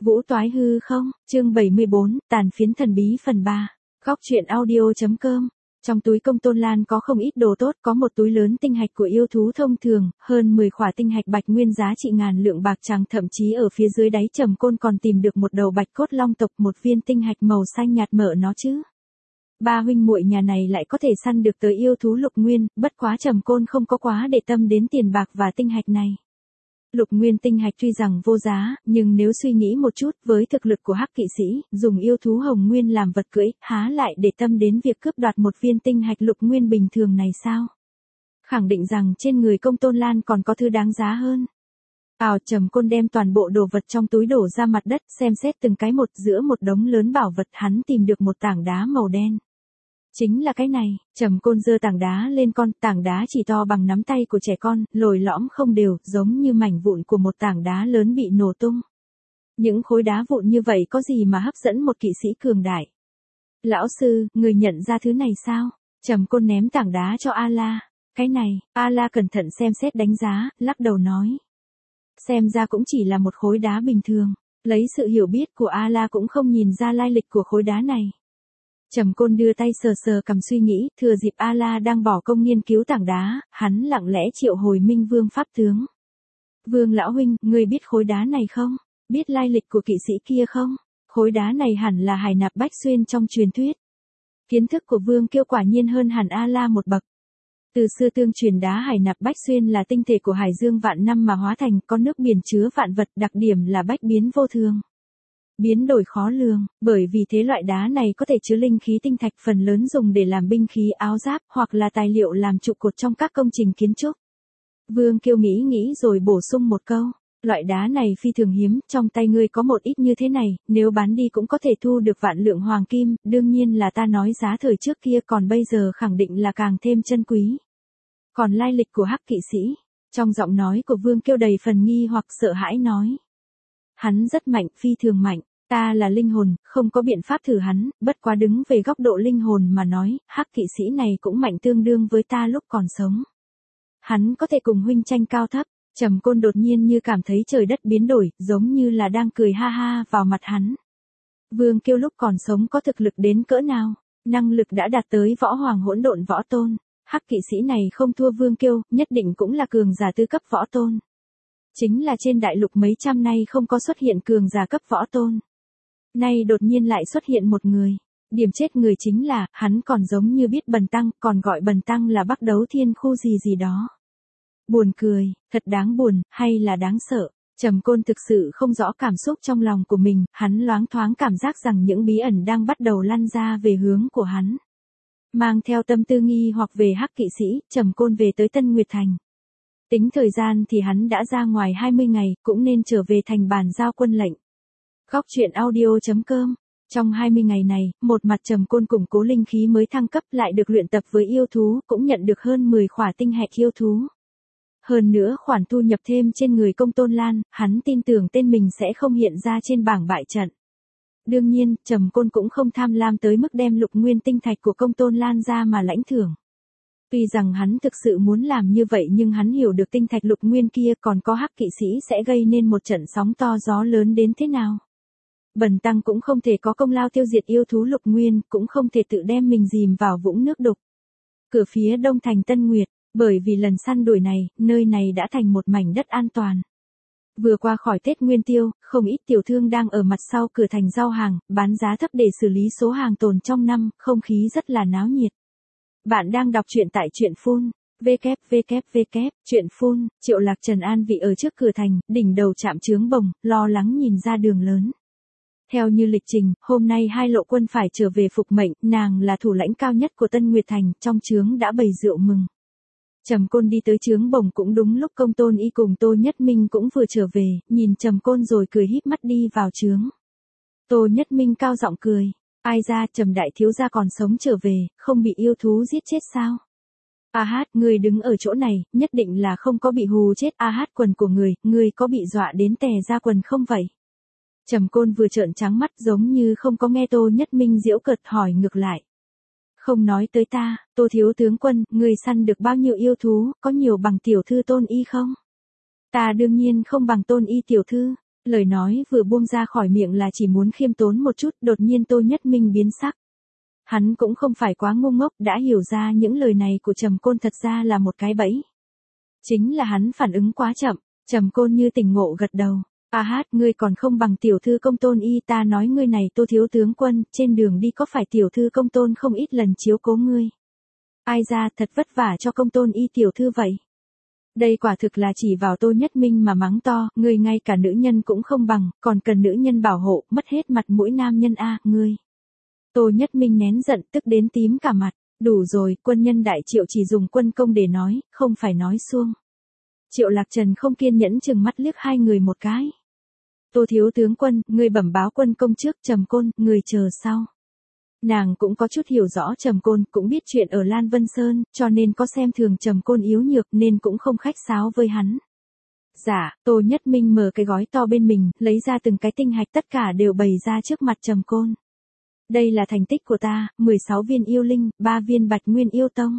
Vũ toái hư không, chương 74, tàn phiến thần bí phần 3. Góc truyện audio.com. Trong túi Công Tôn Lan có không ít đồ tốt, có một túi lớn tinh hạch của yêu thú thông thường, hơn 10 khỏa tinh hạch bạch nguyên giá trị ngàn lượng bạc trắng, thậm chí ở phía dưới đáy Trầm Côn còn tìm được một đầu bạch cốt long tộc, một viên tinh hạch màu xanh nhạt mở nó chứ. Ba huynh muội nhà này lại có thể săn được tới yêu thú lục nguyên, bất quá Trầm Côn không có quá để tâm đến tiền bạc và tinh hạch này. Lục nguyên tinh hạch tuy rằng vô giá, nhưng nếu suy nghĩ một chút, với thực lực của Hắc kỵ sĩ, dùng yêu thú hồng nguyên làm vật cưỡi, há lại để tâm đến việc cướp đoạt một viên tinh hạch lục nguyên bình thường này sao? Khẳng định rằng trên người Công Tôn Lan còn có thứ đáng giá hơn. Trầm Côn đem toàn bộ đồ vật trong túi đổ ra mặt đất, xem xét từng cái một, giữa một đống lớn bảo vật hắn tìm được một tảng đá màu đen. Chính là cái này. Trầm Côn giơ tảng đá lên, tảng đá chỉ to bằng nắm tay của trẻ con, lồi lõm không đều, giống như mảnh vụn của một tảng đá lớn bị nổ tung. Những khối đá vụn như vậy có gì mà hấp dẫn một kỵ sĩ cường đại? Lão sư, người nhận ra thứ này sao? Trầm Côn ném tảng đá cho A-la. Cái này. A-la cẩn thận xem xét đánh giá, lắc đầu nói. Xem ra cũng chỉ là một khối đá bình thường. Lấy sự hiểu biết của A-la cũng không nhìn ra lai lịch của khối đá này. Trầm Côn đưa tay sờ sờ cằm suy nghĩ, thừa dịp A-la đang bỏ công nghiên cứu tảng đá, hắn lặng lẽ triệu hồi Minh Vương pháp tướng. Vương lão huynh, ngươi biết khối đá này không? Biết lai lịch của kỵ sĩ kia không? Khối đá này hẳn là hải nạp bách xuyên trong truyền thuyết. Kiến thức của Vương Kiêu quả nhiên hơn hẳn A-la một bậc. Từ xưa tương truyền đá hải nạp bách xuyên là tinh thể của hải dương vạn năm mà hóa thành, có nước biển chứa vạn vật, đặc điểm là bách biến vô thường. Biến đổi khó lường, bởi vì thế loại đá này có thể chứa linh khí tinh thạch, phần lớn dùng để làm binh khí áo giáp, hoặc là tài liệu làm trụ cột trong các công trình kiến trúc. Vương Kiêu nghĩ rồi bổ sung một câu, loại đá này phi thường hiếm, trong tay ngươi có một ít như thế này, nếu bán đi cũng có thể thu được vạn lượng hoàng kim, đương nhiên là ta nói giá thời trước kia, còn bây giờ khẳng định là càng thêm chân quý. Còn lai lịch của Hắc kỵ sĩ, trong giọng nói của Vương Kiêu đầy phần nghi hoặc sợ hãi nói. Hắn rất mạnh, phi thường mạnh. Ta là linh hồn, không có biện pháp thử hắn, bất quá đứng về góc độ linh hồn mà nói, Hắc kỵ sĩ này cũng mạnh tương đương với ta lúc còn sống. Hắn có thể cùng huynh tranh cao thấp. Trầm Côn đột nhiên như cảm thấy trời đất biến đổi, giống như là đang cười ha ha vào mặt hắn. Vương Kiêu lúc còn sống có thực lực đến cỡ nào, năng lực đã đạt tới võ hoàng hỗn độn võ tôn. Hắc kỵ sĩ này không thua Vương Kiêu, nhất định cũng là cường giả tư cấp võ tôn. Chính là trên đại lục mấy trăm nay không có xuất hiện cường giả cấp võ tôn. Nay đột nhiên lại xuất hiện một người. Điểm chết người chính là, hắn còn giống như biết Bần Tăng, còn gọi Bần Tăng là Bắc Đấu Thiên Khu gì đó. Buồn cười, thật đáng buồn, hay là đáng sợ. Trầm Côn thực sự không rõ cảm xúc trong lòng của mình, hắn loáng thoáng cảm giác rằng những bí ẩn đang bắt đầu lăn ra về hướng của hắn. Mang theo tâm tư nghi hoặc về Hắc kỵ sĩ, Trầm Côn về tới Tân Nguyệt Thành. Tính thời gian thì hắn đã ra ngoài 20 ngày, cũng nên trở về thành bàn giao quân lệnh. Góc truyện audio.com. Trong 20 ngày này, một mặt Trầm Côn củng cố linh khí mới thăng cấp, lại được luyện tập với yêu thú, cũng nhận được hơn 10 khỏa tinh hạch yêu thú. Hơn nữa khoản thu nhập thêm trên người Công Tôn Lan, hắn tin tưởng tên mình sẽ không hiện ra trên bảng bại trận. Đương nhiên, Trầm Côn cũng không tham lam tới mức đem lục nguyên tinh thạch của Công Tôn Lan ra mà lãnh thưởng. Tuy rằng hắn thực sự muốn làm như vậy, nhưng hắn hiểu được tinh thạch lục nguyên kia còn có Hắc kỵ sĩ sẽ gây nên một trận sóng to gió lớn đến thế nào. Bần Tăng cũng không thể có công lao tiêu diệt yêu thú lục nguyên, cũng không thể tự đem mình dìm vào vũng nước đục. Cửa phía đông thành Tân Nguyệt, bởi vì lần săn đuổi này, nơi này đã thành một mảnh đất an toàn. Vừa qua khỏi Tết Nguyên Tiêu, không ít tiểu thương đang ở mặt sau cửa thành giao hàng, bán giá thấp để xử lý số hàng tồn trong năm, không khí rất là náo nhiệt. Bạn đang đọc truyện tại truyện phun, truyện phun, Triệu Lạc Trần an vị ở trước cửa thành, đỉnh đầu chạm chướng bồng, lo lắng nhìn ra đường lớn. Theo như lịch trình, hôm nay hai lộ quân phải trở về phục mệnh, nàng là thủ lãnh cao nhất của Tân Nguyệt Thành, trong chướng đã bày rượu mừng. Trầm Côn đi tới chướng bồng cũng đúng lúc Công Tôn Y cùng Tô Nhất Minh cũng vừa trở về, nhìn Trầm Côn rồi cười híp mắt đi vào chướng. Tô Nhất Minh cao giọng cười, ai ra, Trầm đại thiếu gia còn sống trở về, không bị yêu thú giết chết sao? A Hát, ngươi đứng ở chỗ này, nhất định là không có bị hù chết. A Hát, quần của ngươi có bị dọa đến tè ra quần không vậy? Trầm Côn vừa trợn trắng mắt giống như không có nghe Tô Nhất Minh giễu cợt hỏi ngược lại. Không nói tới ta, Tô thiếu tướng quân, ngươi săn được bao nhiêu yêu thú, có nhiều bằng tiểu thư Tôn Y không? Ta đương nhiên không bằng Tôn Y tiểu thư. Lời nói vừa buông ra khỏi miệng là chỉ muốn khiêm tốn một chút, đột nhiên Tô Nhất Minh biến sắc. Hắn cũng không phải quá ngu ngốc, đã hiểu ra những lời này của Trầm Côn thật ra là một cái bẫy. Chính là hắn phản ứng quá chậm, Trầm Côn như tỉnh ngộ gật đầu. A hát, ngươi còn không bằng tiểu thư công tôn y, ta nói ngươi này Tô thiếu tướng quân, trên đường đi có phải tiểu thư công tôn không ít lần chiếu cố ngươi. Ai ra thật vất vả cho công tôn y tiểu thư vậy. Đây quả thực là chỉ vào Tô Nhất Minh mà mắng to, ngươi ngay cả nữ nhân cũng không bằng, còn cần nữ nhân bảo hộ, mất hết mặt mũi nam nhân a, ngươi. Tô Nhất Minh nén giận tức đến tím cả mặt, đủ rồi, quân nhân đại Triệu chỉ dùng quân công để nói, không phải nói suông. Triệu Lạc Trần không kiên nhẫn chừng mắt liếc hai người một cái. Tô thiếu tướng quân, ngươi bẩm báo quân công trước, Trầm Côn, người chờ sau. Nàng cũng có chút hiểu rõ Trầm Côn, cũng biết chuyện ở Lan Vân Sơn, cho nên có xem thường Trầm Côn yếu nhược nên cũng không khách sáo với hắn. Dạ, Tô Nhất Minh mở cái gói to bên mình, lấy ra từng cái tinh hạch tất cả đều bày ra trước mặt Trầm Côn. Đây là thành tích của ta, 16 viên yêu linh, 3 viên bạch nguyên yêu tông.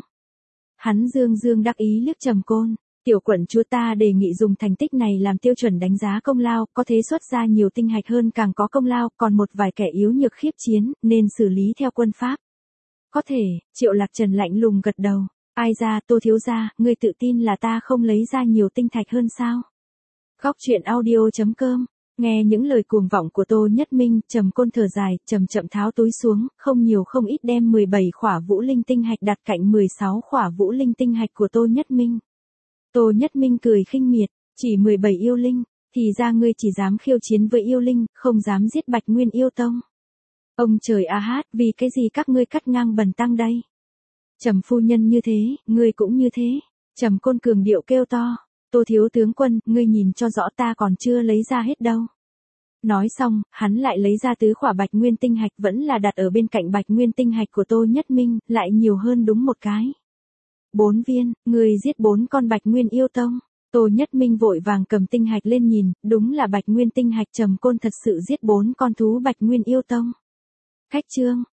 Hắn dương dương đắc ý liếc Trầm Côn. Tiểu quận chúa, ta đề nghị dùng thành tích này làm tiêu chuẩn đánh giá công lao, có thế xuất ra nhiều tinh hạch hơn càng có công lao, còn một vài kẻ yếu nhược khiếp chiến, nên xử lý theo quân pháp. Có thể, Triệu Lạc Trần lạnh lùng gật đầu. Ai ra, Tô thiếu gia, ngươi tự tin là ta không lấy ra nhiều tinh thạch hơn sao? Góc truyện audio.com. Nghe những lời cuồng vọng của Tô Nhất Minh, Trầm Côn thở dài, chậm chậm tháo túi xuống, không nhiều không ít đem 17 khỏa vũ linh tinh hạch đặt cạnh 16 khỏa vũ linh tinh hạch của Tô Nhất Minh. Tô Nhất Minh cười khinh miệt, chỉ 17 yêu linh, thì ra ngươi chỉ dám khiêu chiến với yêu linh, không dám giết Bạch Nguyên yêu tông. Ông trời a hát, vì cái gì các ngươi cắt ngang bần tăng đây? Trầm phu nhân như thế, ngươi cũng như thế. Trầm Côn cường điệu kêu to, Tô thiếu tướng quân, ngươi nhìn cho rõ, ta còn chưa lấy ra hết đâu. Nói xong, hắn lại lấy ra tứ khỏa Bạch Nguyên tinh hạch, vẫn là đặt ở bên cạnh Bạch Nguyên tinh hạch của Tô Nhất Minh, lại nhiều hơn đúng một cái. 4 viên, người giết 4 con Bạch Nguyên yêu tông. Tô Nhất Minh vội vàng cầm tinh hạch lên nhìn, đúng là Bạch Nguyên tinh hạch. Trầm Côn thật sự giết 4 con thú Bạch Nguyên yêu tông. Khách trương,